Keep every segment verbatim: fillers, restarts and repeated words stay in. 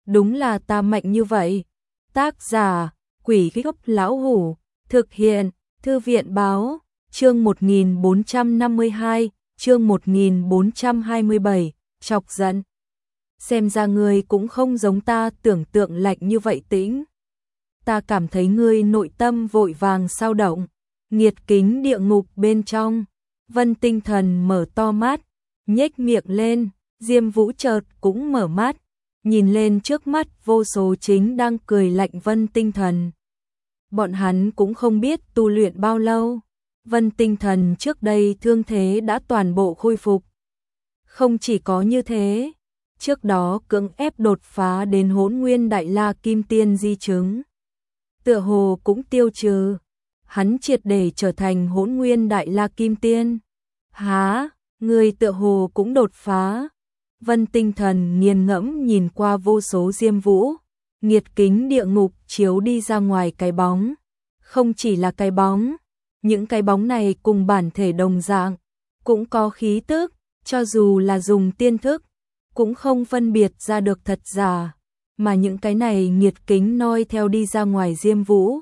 đúng là ta mạnh như vậy. Tác giả, Quỷ Gốc Lão Hủ, thực hiện, Thư viện Báo, chương một nghìn bốn trăm năm mươi hai, chương một nghìn bốn trăm hai mươi bảy, chọc giận. Xem ra ngươi cũng không giống ta tưởng tượng lạnh như vậy Tĩnh. Ta cảm thấy ngươi nội tâm vội vàng sao động, nghiệt kính địa ngục bên trong. Vân Tinh Thần mở to mắt, nhếch miệng lên, Diêm Vũ chợt cũng mở mắt, nhìn lên trước mắt vô số chính đang cười lạnh Vân Tinh Thần. Bọn hắn cũng không biết tu luyện bao lâu, Vân Tinh Thần trước đây thương thế đã toàn bộ khôi phục. Không chỉ có như thế, trước đó cưỡng ép đột phá đến Hỗn Nguyên Đại La Kim Tiên di chứng, tựa hồ cũng tiêu trừ, hắn triệt để trở thành Hỗn Nguyên Đại La Kim Tiên. Há, người tựa hồ cũng đột phá. Vân Tinh Thần nghiền ngẫm nhìn qua vô số Diêm Vũ, nghiệt kính địa ngục chiếu đi ra ngoài cái bóng. Không chỉ là cái bóng, những cái bóng này cùng bản thể đồng dạng, cũng có khí tức, cho dù là dùng tiên thức, cũng không phân biệt ra được thật giả, mà những cái này nghiệt kính noi theo đi ra ngoài Diêm Vũ.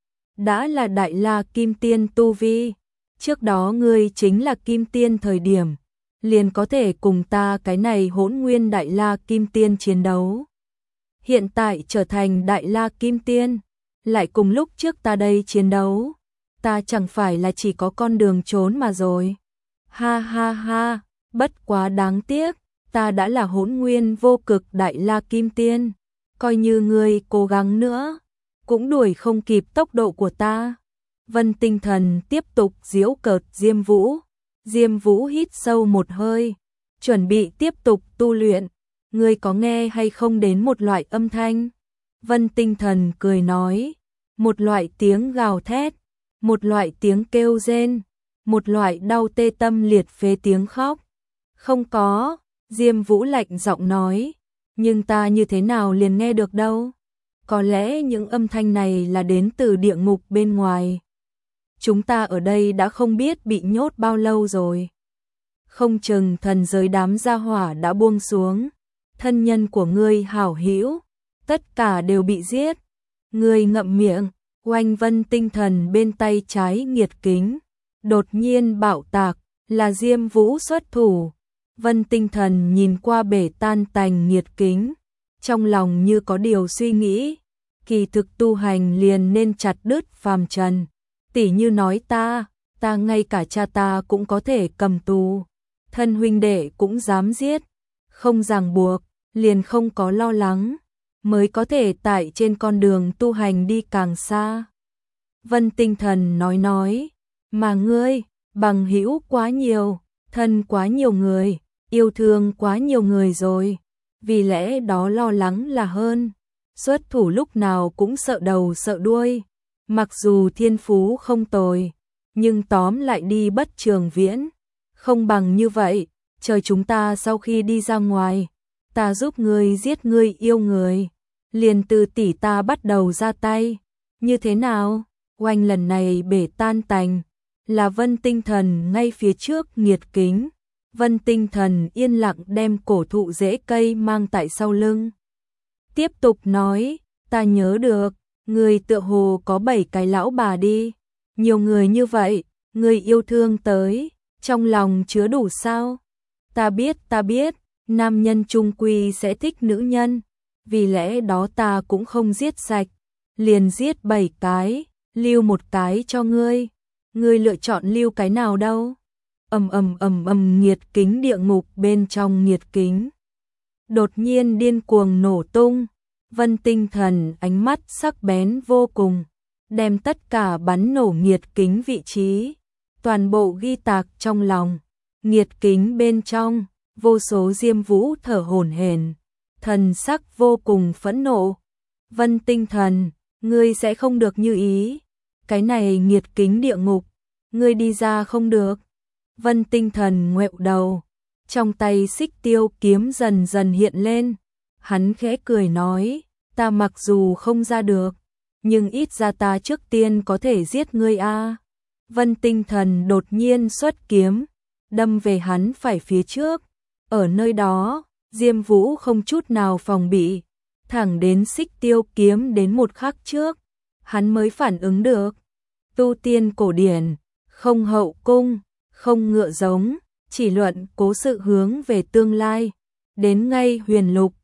Đã là Đại La Kim Tiên tu vi, trước đó ngươi chính là Kim Tiên thời điểm, liền có thể cùng ta cái này Hỗn Nguyên Đại La Kim Tiên chiến đấu. Hiện tại trở thành Đại La Kim Tiên, lại cùng lúc trước ta đây chiến đấu, ta chẳng phải là chỉ có con đường trốn mà rồi. Ha ha ha, bất quá đáng tiếc, ta đã là Hỗn Nguyên vô cực Đại La Kim Tiên, coi như ngươi cố gắng nữa, cũng đuổi không kịp tốc độ của ta. Vân Tinh Thần tiếp tục giễu cợt Diêm Vũ. Diêm Vũ hít sâu một hơi, chuẩn bị tiếp tục tu luyện. Ngươi có nghe hay không đến một loại âm thanh? Vân Tinh Thần cười nói, một loại tiếng gào thét, một loại tiếng kêu rên, một loại đau tê tâm liệt phế tiếng khóc. Không có, Diêm Vũ lạnh giọng nói, nhưng ta như thế nào liền nghe được đâu? Có lẽ những âm thanh này là đến từ địa ngục bên ngoài. Chúng ta ở đây đã không biết bị nhốt bao lâu rồi. Không chừng thần giới đám gia hỏa đã buông xuống. Thân nhân của ngươi hảo hữu, tất cả đều bị giết. Ngươi ngậm miệng, oanh. Vân Tinh Thần bên tay trái nghiệt kính, đột nhiên bạo tạc, là Diêm Vũ xuất thủ. Vân Tinh Thần nhìn qua bể tan tành nghiệt kính, trong lòng như có điều suy nghĩ. Kỳ thực tu hành liền nên chặt đứt phàm trần. Tỷ như nói ta, ta ngay cả cha ta cũng có thể cầm tù, thân huynh đệ cũng dám giết, không ràng buộc, liền không có lo lắng, mới có thể tại trên con đường tu hành đi càng xa. Vân Tinh Thần nói nói, mà ngươi, bằng hữu quá nhiều, thân quá nhiều người, yêu thương quá nhiều người rồi, vì lẽ đó lo lắng là hơn, xuất thủ lúc nào cũng sợ đầu sợ đuôi. Mặc dù thiên phú không tồi, nhưng tóm lại đi bất trường viễn. Không bằng như vậy, chờ chúng ta sau khi đi ra ngoài, ta giúp ngươi giết ngươi yêu người, liền từ tỷ ta bắt đầu ra tay. Như thế nào? Oanh. Lần này bể tan tành, là Vân Tinh Thần ngay phía trước nghiệt kính. Vân Tinh Thần yên lặng đem cổ thụ rễ cây mang tại sau lưng. Tiếp tục nói, ta nhớ được. Người tựa hồ có bảy cái lão bà đi, nhiều người như vậy, người yêu thương tới, trong lòng chứa đủ sao? Ta biết, ta biết, nam nhân chung quy sẽ thích nữ nhân, vì lẽ đó ta cũng không giết sạch, liền giết bảy cái, lưu một cái cho ngươi. Ngươi lựa chọn lưu cái nào đâu? Ầm ầm ầm ầm. Nghiệt kính địa ngục bên trong nghiệt kính đột nhiên điên cuồng nổ tung. Vân Tinh Thần ánh mắt sắc bén vô cùng, đem tất cả bắn nổ nghiệt kính vị trí, toàn bộ ghi tạc trong lòng. Nghiệt kính bên trong, vô số Diêm Vũ thở hổn hển, thần sắc vô cùng phẫn nộ. Vân Tinh Thần, ngươi sẽ không được như ý, cái này nghiệt kính địa ngục, ngươi đi ra không được. Vân Tinh Thần ngoẹo đầu, trong tay xích tiêu kiếm dần dần hiện lên. Hắn khẽ cười nói, ta mặc dù không ra được, nhưng ít ra ta trước tiên có thể giết ngươi a. Vân Tinh Thần đột nhiên xuất kiếm, đâm về hắn phải phía trước. Ở nơi đó, Diêm Vũ không chút nào phòng bị, thẳng đến Xích Tiêu kiếm đến một khắc trước, hắn mới phản ứng được. Tu tiên cổ điển, không hậu cung, không ngựa giống, chỉ luận cố sự hướng về tương lai. Đến ngay huyền lục,